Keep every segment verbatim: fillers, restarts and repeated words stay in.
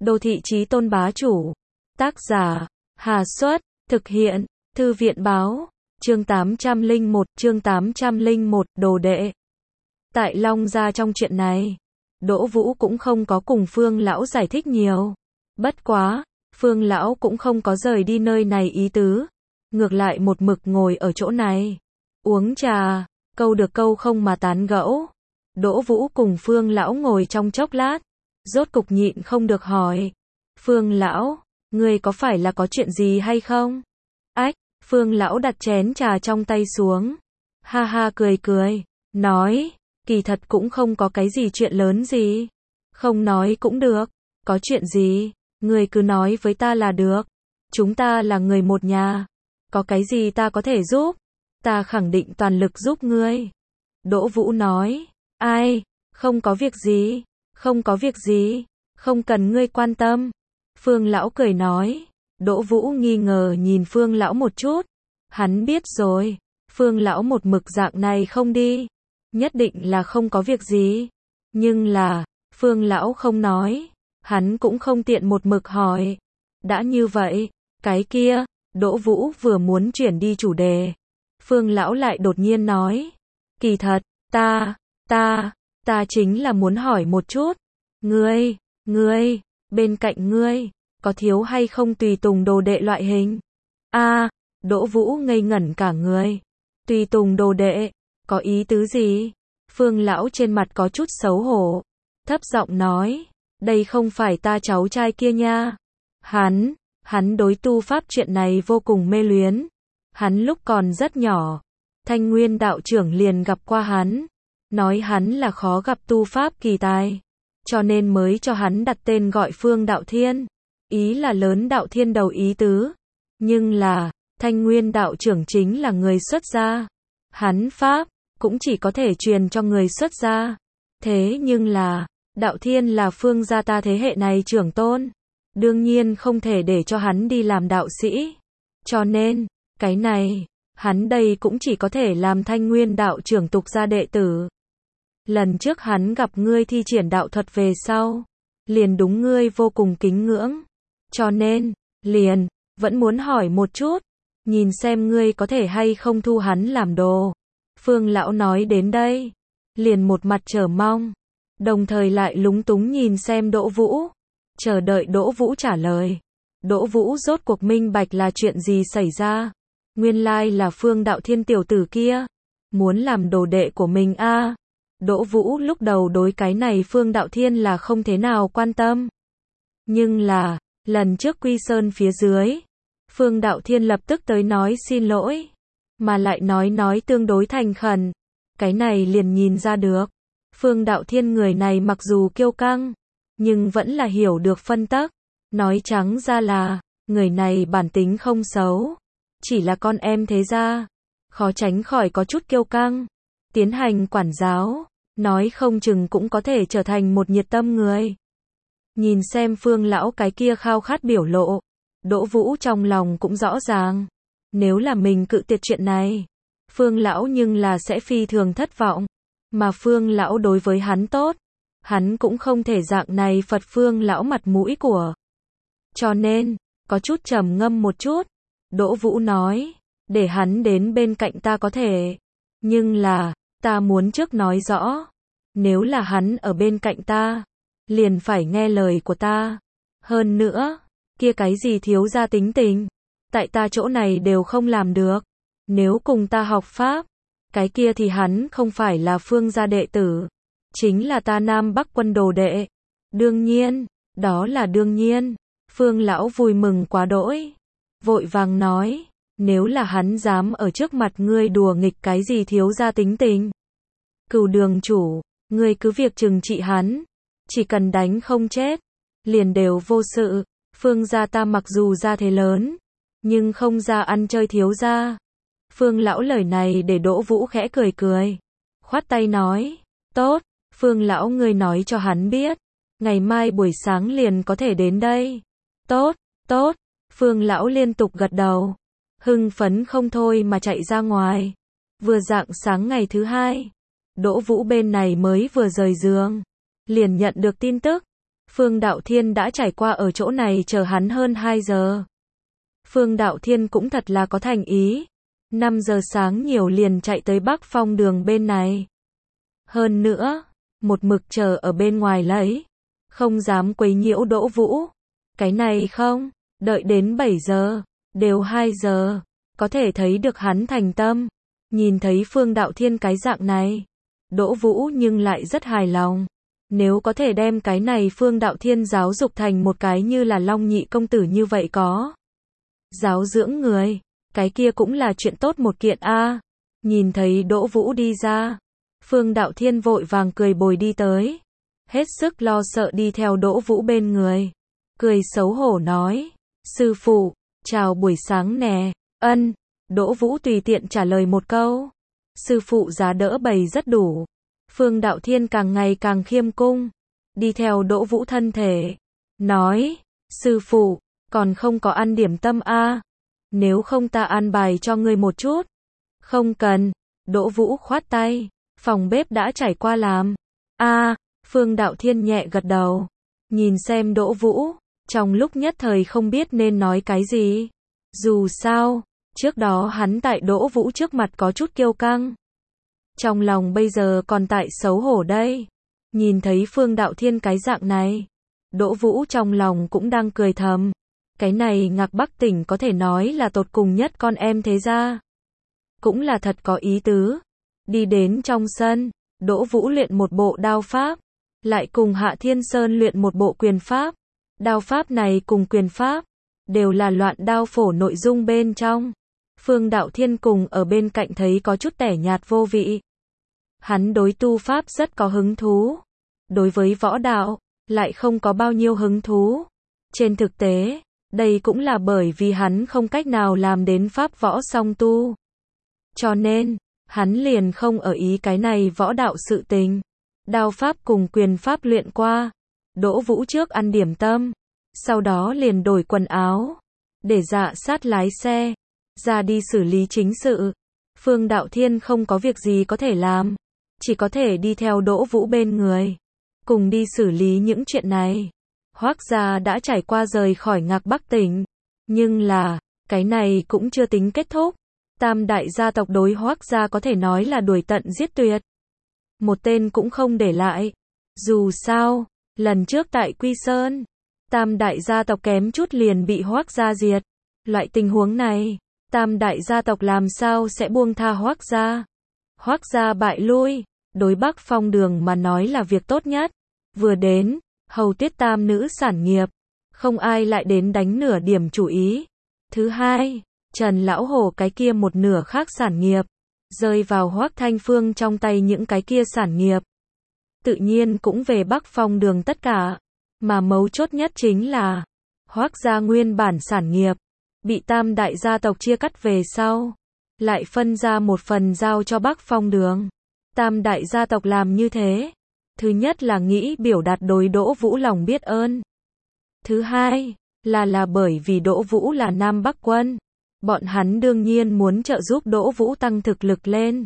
Đô thị chí tôn bá chủ. Tác giả, Hà Xuất, thực hiện, Thư viện báo, chương tám trăm lẻ một, chương tám trăm lẻ một, đồ đệ. Tại Long Gia trong chuyện này, Đỗ Vũ cũng không có cùng Phương Lão giải thích nhiều. Bất quá, Phương Lão cũng không có rời đi nơi này ý tứ. Ngược lại một mực ngồi ở chỗ này, uống trà, câu được câu không mà tán gẫu. Đỗ Vũ cùng Phương Lão ngồi trong chốc lát, rốt cục nhịn không được hỏi. Phương Lão, ngươi có phải là có chuyện gì hay không? Ách, Phương Lão đặt chén trà trong tay xuống. Ha ha cười cười, nói, kỳ thật cũng không có cái gì chuyện lớn gì. Không nói cũng được, có chuyện gì, ngươi cứ nói với ta là được. Chúng ta là người một nhà, có cái gì ta có thể giúp, ta khẳng định toàn lực giúp ngươi. Đỗ Vũ nói, ai, không có việc gì, không có việc gì, không cần ngươi quan tâm. Phương Lão cười nói. Đỗ Vũ nghi ngờ nhìn Phương Lão một chút. Hắn biết rồi, Phương Lão một mực dạng này không đi, nhất định là không có việc gì. Nhưng là, Phương Lão không nói, hắn cũng không tiện một mực hỏi. Đã như vậy, cái kia, Đỗ Vũ vừa muốn chuyển đi chủ đề. Phương Lão lại đột nhiên nói, kỳ thật, ta, ta, ta chính là muốn hỏi một chút. Ngươi, ngươi, bên cạnh ngươi, có thiếu hay không tùy tùng đồ đệ loại hình? A, Đỗ Vũ ngây ngẩn cả người. Tùy tùng đồ đệ, có ý tứ gì? Phương Lão trên mặt có chút xấu hổ, thấp giọng nói, đây không phải ta cháu trai kia nha. Hắn, hắn đối tu pháp chuyện này vô cùng mê luyến. Hắn lúc còn rất nhỏ, Thanh Nguyên đạo trưởng liền gặp qua hắn, nói hắn là khó gặp tu pháp kỳ tài, cho nên mới cho hắn đặt tên gọi Phương Đạo Thiên. Ý là lớn đạo thiên đầu ý tứ. Nhưng là, Thanh Nguyên đạo trưởng chính là người xuất gia. Hắn pháp, cũng chỉ có thể truyền cho người xuất gia. Thế nhưng là, đạo thiên là Phương gia ta thế hệ này trưởng tôn. Đương nhiên không thể để cho hắn đi làm đạo sĩ. Cho nên, cái này, hắn đây cũng chỉ có thể làm Thanh Nguyên đạo trưởng tục gia đệ tử. Lần trước hắn gặp ngươi thi triển đạo thuật về sau, liền đúng ngươi vô cùng kính ngưỡng. Cho nên, liền, vẫn muốn hỏi một chút, nhìn xem ngươi có thể hay không thu hắn làm đồ. Phương Lão nói đến đây, liền một mặt chờ mong, đồng thời lại lúng túng nhìn xem Đỗ Vũ, chờ đợi Đỗ Vũ trả lời. Đỗ Vũ rốt cuộc minh bạch là chuyện gì xảy ra. Nguyên lai là Phương Đạo Thiên tiểu tử kia, muốn làm đồ đệ của mình a. À, Đỗ Vũ lúc đầu đối cái này Phương Đạo Thiên là không thế nào quan tâm. Nhưng là, lần trước Quy Sơn phía dưới, Phương Đạo Thiên lập tức tới nói xin lỗi, mà lại nói nói tương đối thành khẩn. Cái này liền nhìn ra được, Phương Đạo Thiên người này mặc dù kiêu căng, nhưng vẫn là hiểu được phân tắc. Nói trắng ra là, người này bản tính không xấu, chỉ là con em thế gia, khó tránh khỏi có chút kiêu căng. Tiến hành quản giáo, nói không chừng cũng có thể trở thành một nhiệt tâm người. Nhìn xem Phương Lão cái kia khao khát biểu lộ, Đỗ Vũ trong lòng cũng rõ ràng. Nếu là mình cự tuyệt chuyện này, Phương Lão nhưng là sẽ phi thường thất vọng. Mà Phương Lão đối với hắn tốt, hắn cũng không thể dạng này phật Phương Lão mặt mũi của. Cho nên, có chút trầm ngâm một chút, Đỗ Vũ nói, để hắn đến bên cạnh ta có thể. Nhưng là, ta muốn trước nói rõ, nếu là hắn ở bên cạnh ta, liền phải nghe lời của ta. Hơn nữa, kia cái gì thiếu gia tính tình, tại ta chỗ này đều không làm được. Nếu cùng ta học pháp, cái kia thì hắn không phải là Phương gia đệ tử, chính là ta Nam Bắc quân đồ đệ. Đương nhiên, đó là đương nhiên. Phương Lão vui mừng quá đỗi, vội vàng nói, nếu là hắn dám ở trước mặt ngươi đùa nghịch cái gì thiếu gia tính tình, Cửu đường chủ, ngươi cứ việc trừng trị hắn, chỉ cần đánh không chết, liền đều vô sự. Phương gia ta mặc dù gia thế lớn, nhưng không ra ăn chơi thiếu gia. Phương Lão lời này để Đỗ Vũ khẽ cười cười, khoát tay nói, tốt, Phương Lão ngươi nói cho hắn biết, ngày mai buổi sáng liền có thể đến đây. Tốt, tốt, Phương Lão liên tục gật đầu, hưng phấn không thôi mà chạy ra ngoài. Vừa rạng sáng ngày thứ hai, Đỗ Vũ bên này mới vừa rời giường, liền nhận được tin tức, Phương Đạo Thiên đã trải qua ở chỗ này chờ hắn hơn hai giờ. Phương Đạo Thiên cũng thật là có thành ý. năm giờ sáng nhiều liền chạy tới Bắc Phong đường bên này. Hơn nữa, một mực chờ ở bên ngoài lấy. Không dám quấy nhiễu Đỗ Vũ. Cái này không, đợi đến bảy giờ, đều hai giờ. Có thể thấy được hắn thành tâm. Nhìn thấy Phương Đạo Thiên cái dạng này. Đỗ Vũ nhưng lại rất hài lòng. Nếu có thể đem cái này Phương Đạo Thiên giáo dục thành một cái như là Long Nhị công tử như vậy có. Giáo dưỡng người, cái kia cũng là chuyện tốt một kiện a. À. Nhìn thấy Đỗ Vũ đi ra, Phương Đạo Thiên vội vàng cười bồi đi tới. Hết sức lo sợ đi theo Đỗ Vũ bên người. Cười xấu hổ nói, sư phụ, chào buổi sáng nè, ân. Đỗ Vũ tùy tiện trả lời một câu. Sư phụ giá đỡ bày rất đủ. Phương Đạo Thiên càng ngày càng khiêm cung. Đi theo Đỗ Vũ thân thể. Nói, sư phụ, còn không có ăn điểm tâm a à? Nếu không ta ăn bài cho ngươi một chút. Không cần. Đỗ Vũ khoát tay. Phòng bếp đã trải qua làm. a à, Phương Đạo Thiên nhẹ gật đầu. Nhìn xem Đỗ Vũ. Trong lúc nhất thời không biết nên nói cái gì. Dù sao, trước đó hắn tại Đỗ Vũ trước mặt có chút kiêu căng. Trong lòng bây giờ còn tại xấu hổ đây. Nhìn thấy Phương Đạo Thiên cái dạng này. Đỗ Vũ trong lòng cũng đang cười thầm. Cái này Ngạc Bắc Tỉnh có thể nói là tột cùng nhất con em thế gia. Cũng là thật có ý tứ. Đi đến trong sân, Đỗ Vũ luyện một bộ đao pháp. Lại cùng Hạ Thiên Sơn luyện một bộ quyền pháp. Đao pháp này cùng quyền pháp. Đều là loạn đao phổ nội dung bên trong. Phương Đạo Thiên cùng ở bên cạnh thấy có chút tẻ nhạt vô vị. Hắn đối tu pháp rất có hứng thú. Đối với võ đạo, lại không có bao nhiêu hứng thú. Trên thực tế, đây cũng là bởi vì hắn không cách nào làm đến pháp võ song tu. Cho nên, hắn liền không ở ý cái này võ đạo sự tình. Đao pháp cùng quyền pháp luyện qua. Đỗ Vũ trước ăn điểm tâm. Sau đó liền đổi quần áo. Để dạ sát lái xe. Ra đi xử lý chính sự. Phương Đạo Thiên không có việc gì có thể làm. Chỉ có thể đi theo Đỗ Vũ bên người. Cùng đi xử lý những chuyện này. Hoác gia đã trải qua rời khỏi Ngạc Bắc Tỉnh. Nhưng là, cái này cũng chưa tính kết thúc. Tam đại gia tộc đối Hoác gia có thể nói là đuổi tận giết tuyệt. Một tên cũng không để lại. Dù sao, lần trước tại Quy Sơn, tam đại gia tộc kém chút liền bị Hoác gia diệt. Loại tình huống này, tam đại gia tộc làm sao sẽ buông tha Hoác gia. Hoác gia bại lui, đối Bắc Phong đường mà nói là việc tốt nhất. Vừa đến, hầu tuyết tam nữ sản nghiệp, không ai lại đến đánh nửa điểm chủ ý. Thứ hai, Trần Lão Hồ cái kia một nửa khác sản nghiệp, rơi vào Hoác Thanh Phương trong tay những cái kia sản nghiệp. Tự nhiên cũng về Bắc Phong đường tất cả, mà mấu chốt nhất chính là, Hoác gia nguyên bản sản nghiệp, bị tam đại gia tộc chia cắt về sau, lại phân ra một phần giao cho Bắc Phong đường. Tam đại gia tộc làm như thế. Thứ nhất là nghĩ biểu đạt đối Đỗ Vũ lòng biết ơn. Thứ hai, là là bởi vì Đỗ Vũ là Nam Bắc quân. Bọn hắn đương nhiên muốn trợ giúp Đỗ Vũ tăng thực lực lên.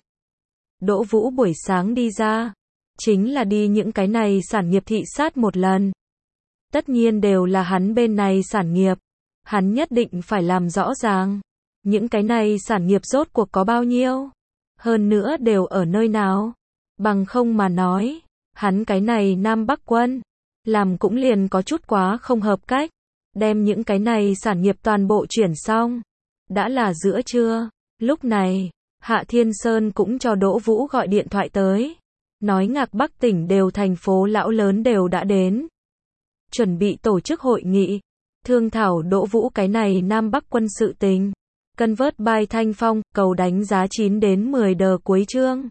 Đỗ Vũ buổi sáng đi ra, chính là đi những cái này sản nghiệp thị sát một lần. Tất nhiên đều là hắn bên này sản nghiệp. Hắn nhất định phải làm rõ ràng. Những cái này sản nghiệp rốt cuộc có bao nhiêu. Hơn nữa đều ở nơi nào. Bằng không mà nói. Hắn cái này Nam Bắc quân. Làm cũng liền có chút quá không hợp cách. Đem những cái này sản nghiệp toàn bộ chuyển xong. Đã là giữa trưa. Lúc này, Hạ Thiên Sơn cũng cho Đỗ Vũ gọi điện thoại tới. Nói Ngạc Bắc Tỉnh đều thành phố lão lớn đều đã đến. Chuẩn bị tổ chức hội nghị. Thương thảo Đỗ Vũ cái này Nam Bắc quân sự tình. Cân vớt bài Thanh Phong, cầu đánh giá chín đến mười đờ cuối chương.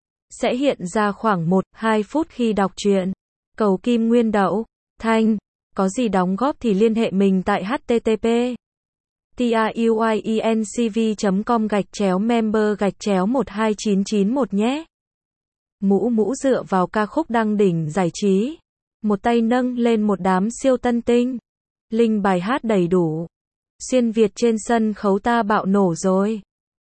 Sẽ hiện ra khoảng một đến hai phút khi đọc truyện. Cầu Kim Nguyên Đậu, Thanh. Có gì đóng góp thì liên hệ mình tại h t t p truyencv chấm com gạch chéo member gạch chéo một hai chín chín một nhé. Mũ mũ dựa vào ca khúc đăng đỉnh giải trí. Một tay nâng lên một đám siêu tân tinh. Linh bài hát đầy đủ. Xuyên Việt trên sân khấu ta bạo nổ rồi.